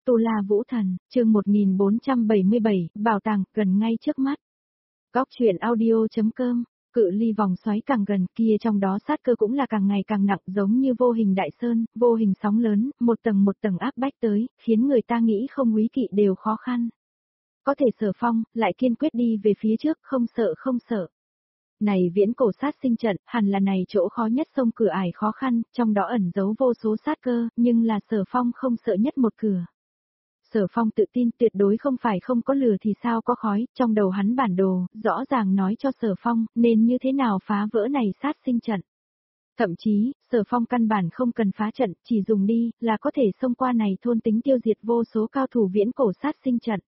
Tu La Vũ Thần, chương 1477, bảo tàng, gần ngay trước mắt. Góc truyện audio.com, cự ly vòng xoáy càng gần kia trong đó sát cơ cũng là càng ngày càng nặng giống như vô hình đại sơn, vô hình sóng lớn, một tầng áp bách tới, khiến người ta nghĩ không úy kỵ đều khó khăn. Có thể Sở Phong, lại kiên quyết đi về phía trước, không sợ. Này viễn cổ sát sinh trận, hẳn là này chỗ khó nhất sông cửa ải khó khăn, trong đó ẩn giấu vô số sát cơ, nhưng là Sở Phong không sợ nhất một cửa. Sở Phong tự tin tuyệt đối không phải không có lửa thì sao có khói, trong đầu hắn bản đồ, rõ ràng nói cho Sở Phong, nên như thế nào phá vỡ này sát sinh trận. Thậm chí, Sở Phong căn bản không cần phá trận, chỉ dùng đi, là có thể xông qua này thôn tính tiêu diệt vô số cao thủ viễn cổ sát sinh trận.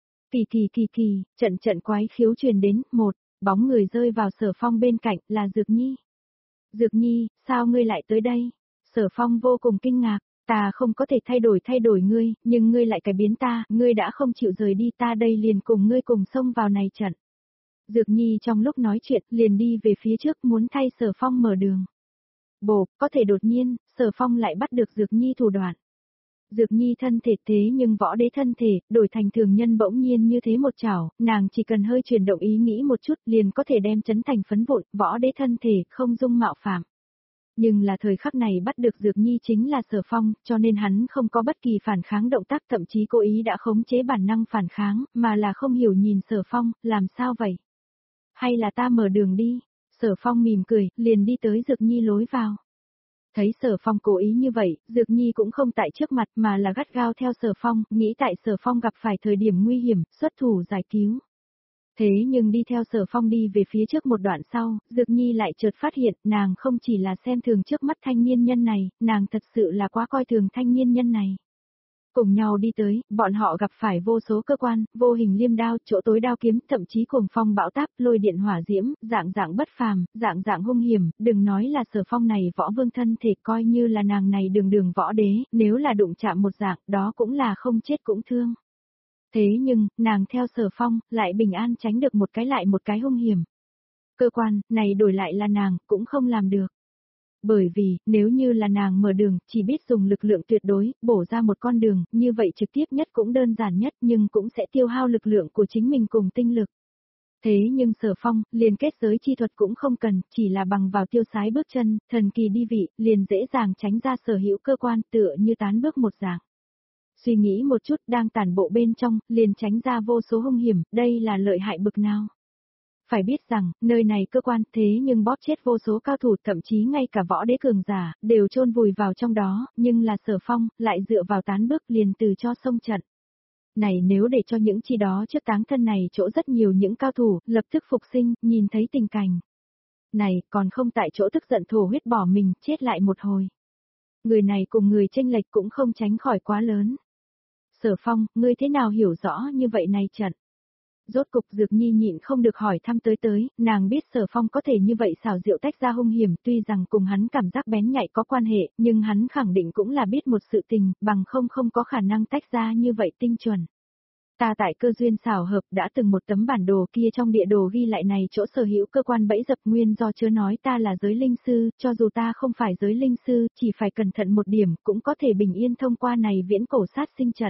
Kỳ, trận quái khiếu truyền đến, một, bóng người rơi vào Sở Phong bên cạnh, là Dược Nhi. Dược Nhi, sao ngươi lại tới đây? Sở Phong vô cùng kinh ngạc. Ta không có thể thay đổi ngươi, nhưng ngươi lại cải biến ta, ngươi đã không chịu rời đi ta đây liền cùng ngươi cùng xông vào này trận. Dược Nhi trong lúc nói chuyện liền đi về phía trước muốn thay Sở Phong mở đường. Bộp, có thể đột nhiên, Sở Phong lại bắt được Dược Nhi thủ đoạn. Dược Nhi thân thể thế nhưng võ đế thân thể, đổi thành thường nhân bỗng nhiên như thế một chảo, nàng chỉ cần hơi chuyển động ý nghĩ một chút liền có thể đem chấn thành phấn vụn, võ đế thân thể không dung mạo phạm. Nhưng là thời khắc này bắt được Dược Nhi chính là Sở Phong, cho nên hắn không có bất kỳ phản kháng động tác, thậm chí cố ý đã khống chế bản năng phản kháng, mà là không hiểu nhìn Sở Phong, làm sao vậy? Hay là ta mở đường đi? Sở Phong mỉm cười, liền đi tới Dược Nhi lối vào. Thấy Sở Phong cố ý như vậy, Dược Nhi cũng không tại trước mặt mà là gắt gao theo Sở Phong, nghĩ tại Sở Phong gặp phải thời điểm nguy hiểm, xuất thủ giải cứu. Thế nhưng đi theo Sở Phong đi về phía trước một đoạn sau, Dược Nhi lại chợt phát hiện nàng không chỉ là xem thường trước mắt thanh niên nhân này, nàng thật sự là quá coi thường thanh niên nhân này. Cùng nhau đi tới, bọn họ gặp phải vô số cơ quan, vô hình liêm đao, chỗ tối đao kiếm, thậm chí cuồng phong bão táp, lôi điện hỏa diễm, dạng bất phàm, dạng hung hiểm, đừng nói là Sở Phong này võ vương thân thể coi như là nàng này đường võ đế, nếu là đụng chạm một dạng, đó cũng là không chết cũng thương. Thế nhưng, nàng theo Sở Phong, lại bình an tránh được một cái hung hiểm. Cơ quan, này đổi lại là nàng, cũng không làm được. Bởi vì, nếu như là nàng mở đường, chỉ biết dùng lực lượng tuyệt đối, bổ ra một con đường, như vậy trực tiếp nhất cũng đơn giản nhất nhưng cũng sẽ tiêu hao lực lượng của chính mình cùng tinh lực. Thế nhưng Sở Phong, liền kết giới chi thuật cũng không cần, chỉ là bằng vào tiêu sái bước chân, thần kỳ đi vị, liền dễ dàng tránh ra sở hữu cơ quan tựa như tán bước một dạng. Suy nghĩ một chút đang tản bộ bên trong, liền tránh ra vô số hung hiểm, đây là lợi hại bực nào. Phải biết rằng, nơi này cơ quan thế nhưng bóp chết vô số cao thủ thậm chí ngay cả võ đế cường giả, đều chôn vùi vào trong đó, nhưng là Sở Phong, lại dựa vào tán bước liền từ cho sông trận. Này nếu để cho những chi đó trước táng thân này chỗ rất nhiều những cao thủ, lập tức phục sinh, nhìn thấy tình cảnh. Này, còn không tại chỗ tức giận thổ huyết bỏ mình, chết lại một hồi. Người này cùng người chênh lệch cũng không tránh khỏi quá lớn. Sở Phong, ngươi thế nào hiểu rõ như vậy này trận? Rốt cục Dược Nhi nhịn không được hỏi thăm tới, nàng biết Sở Phong có thể như vậy xảo diệu tách ra hung hiểm, tuy rằng cùng hắn cảm giác bén nhạy có quan hệ, nhưng hắn khẳng định cũng là biết một sự tình, bằng không có khả năng tách ra như vậy tinh chuẩn. Ta tại cơ duyên xảo hợp đã từng một tấm bản đồ kia trong địa đồ ghi lại này chỗ sở hữu cơ quan bẫy dập nguyên do chớ nói ta là giới linh sư, cho dù ta không phải giới linh sư, chỉ phải cẩn thận một điểm cũng có thể bình yên thông qua này viễn cổ sát sinh trận.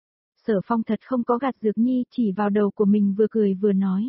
Sở Phong thật không có gạt Dược Nhi, chỉ vào đầu của mình vừa cười vừa nói.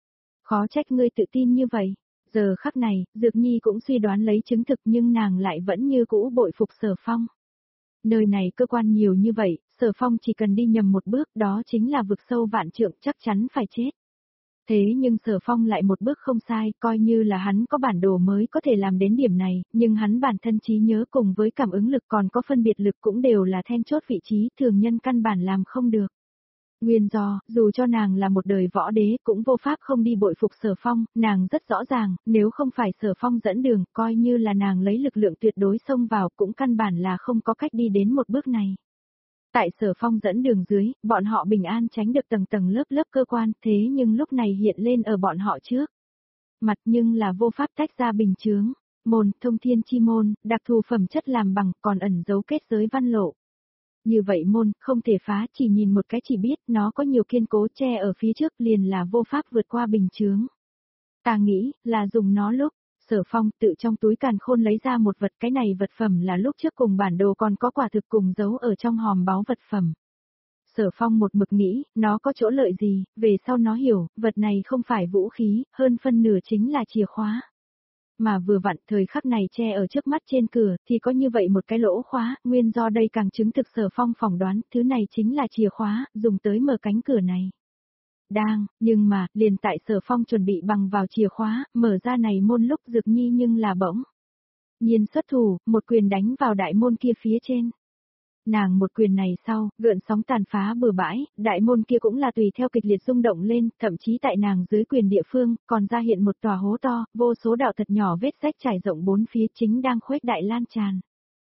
Khó trách ngươi tự tin như vậy. Giờ khắc này, Dược Nhi cũng suy đoán lấy chứng thực nhưng nàng lại vẫn như cũ bội phục Sở Phong. Nơi này cơ quan nhiều như vậy, Sở Phong chỉ cần đi nhầm một bước đó chính là vực sâu vạn trượng chắc chắn phải chết. Thế nhưng Sở Phong lại một bước không sai, coi như là hắn có bản đồ mới có thể làm đến điểm này, nhưng hắn bản thân trí nhớ cùng với cảm ứng lực còn có phân biệt lực cũng đều là then chốt vị trí thường nhân căn bản làm không được. Nguyên do, dù cho nàng là một đời võ đế cũng vô pháp không đi bội phục Sở Phong, nàng rất rõ ràng, nếu không phải Sở Phong dẫn đường, coi như là nàng lấy lực lượng tuyệt đối xông vào cũng căn bản là không có cách đi đến một bước này. Tại Sở Phong dẫn đường dưới, bọn họ bình an tránh được tầng lớp cơ quan, thế nhưng lúc này hiện lên ở bọn họ trước. Mặt nhưng là vô pháp tách ra bình chướng, môn, thông thiên chi môn, đặc thù phẩm chất làm bằng, còn ẩn dấu kết giới văn lộ. Như vậy môn, không thể phá, chỉ nhìn một cái chỉ biết nó có nhiều kiên cố che ở phía trước liền là vô pháp vượt qua bình chướng. Ta nghĩ, là dùng nó lúc. Sở Phong tự trong túi càn khôn lấy ra một vật, cái này vật phẩm là lúc trước cùng bản đồ còn có quả thực cùng giấu ở trong hòm báu vật phẩm. Sở Phong một mực nghĩ, nó có chỗ lợi gì, về sau nó hiểu, vật này không phải vũ khí, hơn phân nửa chính là chìa khóa. Mà vừa vặn thời khắc này che ở trước mắt trên cửa, thì có như vậy một cái lỗ khóa, nguyên do đây càng chứng thực Sở Phong phỏng đoán, thứ này chính là chìa khóa, dùng tới mở cánh cửa này. Nhưng mà, liền tại Sở Phong chuẩn bị bằng vào chìa khóa, mở ra này môn lúc Dược Nhi nhưng là bỗng nhiên xuất thủ, một quyền đánh vào đại môn kia phía trên. Nàng một quyền này sau, gợn sóng tàn phá bừa bãi, đại môn kia cũng là tùy theo kịch liệt rung động lên, thậm chí tại nàng dưới quyền địa phương, còn ra hiện một tòa hố to, vô số đạo thật nhỏ vết rách trải rộng bốn phía chính đang khuếch đại lan tràn.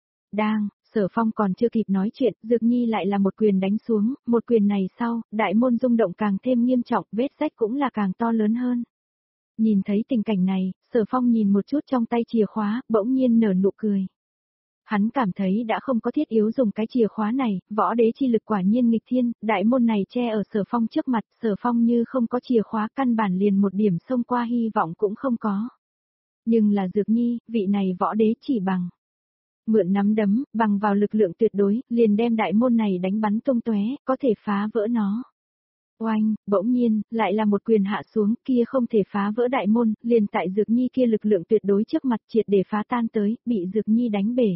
Sở Phong còn chưa kịp nói chuyện, Dược Nhi lại là một quyền đánh xuống, một quyền này sau, đại môn rung động càng thêm nghiêm trọng, vết rách cũng là càng to lớn hơn. Nhìn thấy tình cảnh này, Sở Phong nhìn một chút trong tay chìa khóa, bỗng nhiên nở nụ cười. Hắn cảm thấy đã không có thiết yếu dùng cái chìa khóa này, võ đế chi lực quả nhiên nghịch thiên, đại môn này che ở Sở Phong trước mặt, Sở Phong như không có chìa khóa căn bản liền một điểm xông qua hy vọng cũng không có. Nhưng là Dược Nhi, vị này võ đế chỉ bằng mượn nắm đấm, bằng vào lực lượng tuyệt đối, liền đem đại môn này đánh bắn tung tóe, có thể phá vỡ nó. Oanh, bỗng nhiên, lại là một quyền hạ xuống, kia không thể phá vỡ đại môn, liền tại Dược Nhi kia lực lượng tuyệt đối trước mặt triệt để phá tan tới, bị Dược Nhi đánh bể.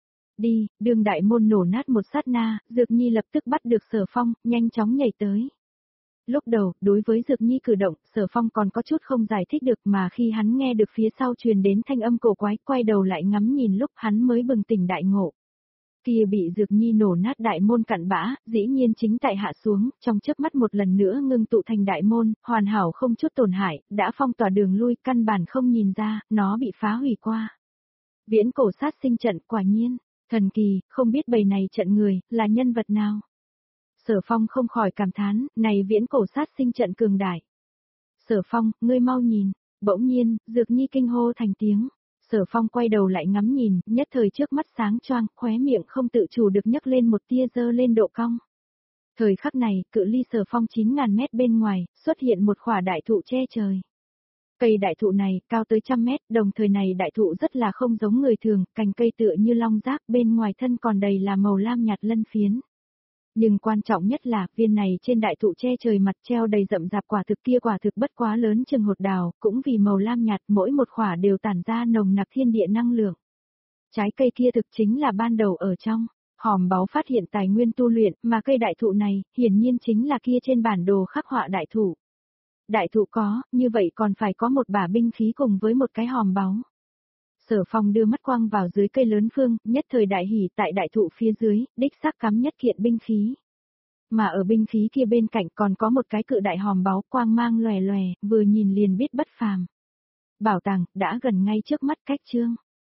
Đường đại môn nổ nát một sát na, Dược Nhi lập tức bắt được Sở Phong, nhanh chóng nhảy tới. Lúc đầu, đối với Dược Nhi cử động, Sở Phong còn có chút không giải thích được mà khi hắn nghe được phía sau truyền đến thanh âm cổ quái, quay đầu lại ngắm nhìn lúc hắn mới bừng tỉnh đại ngộ. Kia bị Dược Nhi nổ nát đại môn cặn bã, dĩ nhiên chính tại hạ xuống, trong chớp mắt một lần nữa ngưng tụ thành đại môn, hoàn hảo không chút tổn hại, đã phong tỏa đường lui, căn bản không nhìn ra, nó bị phá hủy qua. Viễn cổ sát sinh trận, quả nhiên, thần kỳ, không biết bầy này trận người, là nhân vật nào. Sở Phong không khỏi cảm thán, này viễn cổ sát sinh trận cường đại. Sở Phong, ngươi mau nhìn, bỗng nhiên, Dược Nhi kinh hô thành tiếng. Sở Phong quay đầu lại ngắm nhìn, nhất thời trước mắt sáng choang, khóe miệng không tự chủ được nhấc lên một tia dơ lên độ cong. Thời khắc này, cự ly Sở Phong 9.000 mét bên ngoài, xuất hiện một khỏa đại thụ che trời. Cây đại thụ này, cao tới 100 mét, đồng thời này đại thụ rất là không giống người thường, cành cây tựa như long giác, bên ngoài thân còn đầy là màu lam nhạt lân phiến. Nhưng quan trọng nhất là, viên này trên đại thụ che trời mặt treo đầy rậm rạp quả thực kia quả thực bất quá lớn chừng hột đào, cũng vì màu lam nhạt mỗi một khỏa đều tản ra nồng nặc thiên địa năng lượng. Trái cây kia thực chính là ban đầu ở trong hòm báu phát hiện tài nguyên tu luyện, mà cây đại thụ này, hiển nhiên chính là kia trên bản đồ khắc họa đại thụ. Đại thụ có, như vậy còn phải có một bả binh khí cùng với một cái hòm báu. Sở Phong đưa mắt quang vào dưới cây lớn phương, nhất thời đại hỉ tại đại thụ phía dưới, đích xác cắm nhất kiện binh khí. Mà ở binh khí kia bên cạnh còn có một cái cự đại hòm báu quang mang lòe lòe, vừa nhìn liền biết bất phàm. Bảo tàng, đã gần ngay trước mắt cách chương.